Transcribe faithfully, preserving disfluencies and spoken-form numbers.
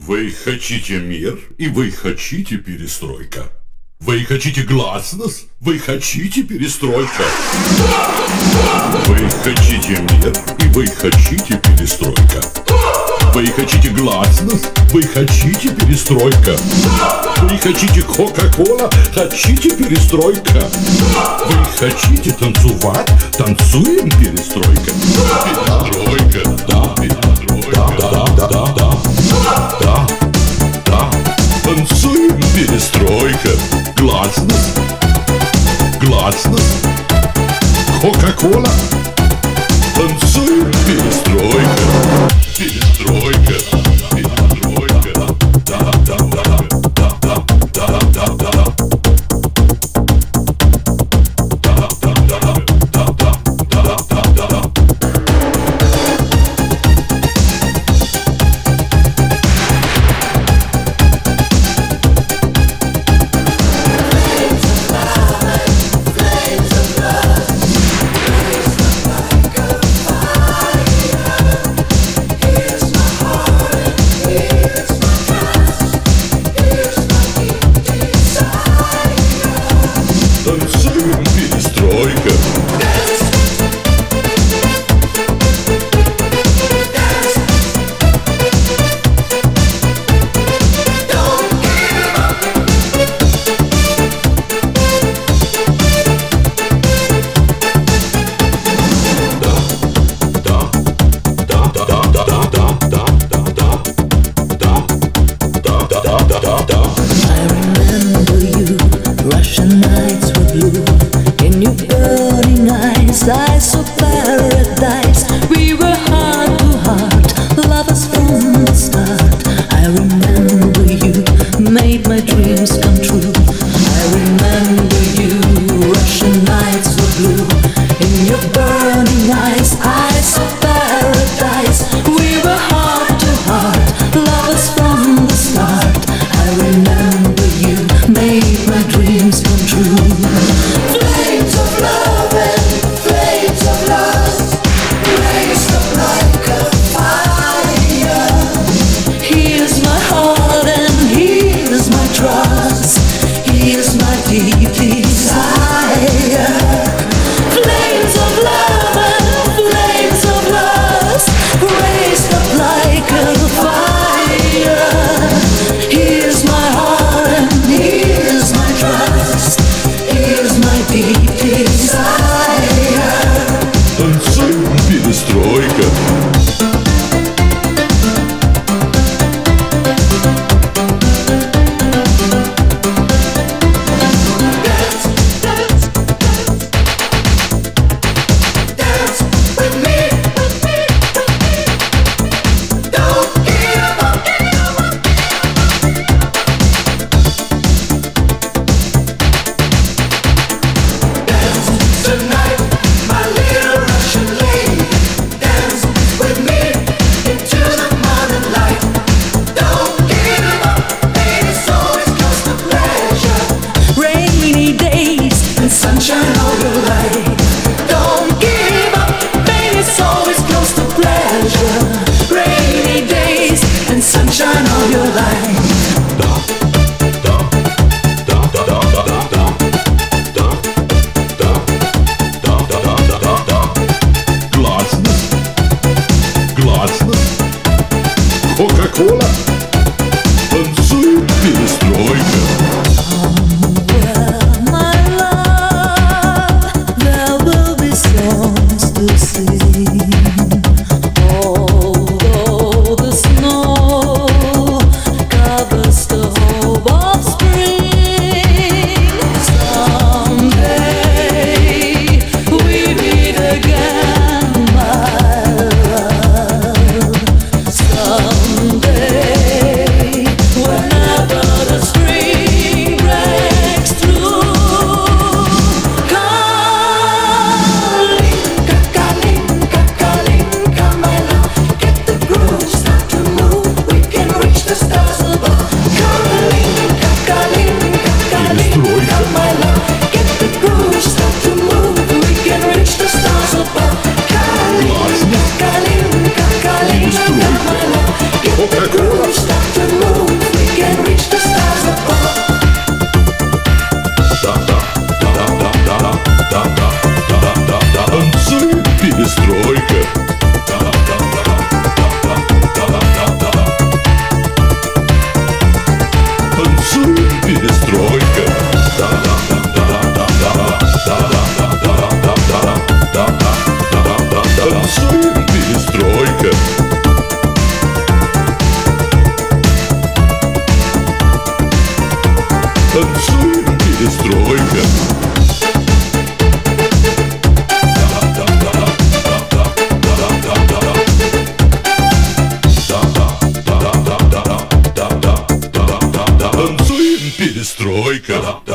Вы хотите мир, и вы хотите перестройка. Вы хотите гласность, вы хотите перестройка. Вы хотите мир, и вы хотите перестройка. Вы хотите гласность, вы хотите перестройка. Вы хотите Кока-Кола, хотите перестройка. Вы хотите танцевать, танцуем перестройка. Перестройка, да, перестройка, да, да, да, да, да, да, танцуем перестройка. Гласность, гласность, Кока-Кола, танцуем перестройка. Перестройка, перестройка, да, да, да, да, да, да, да, да, да. Кока-Кола, танцуем перестройка. Although the snow Perestrojka.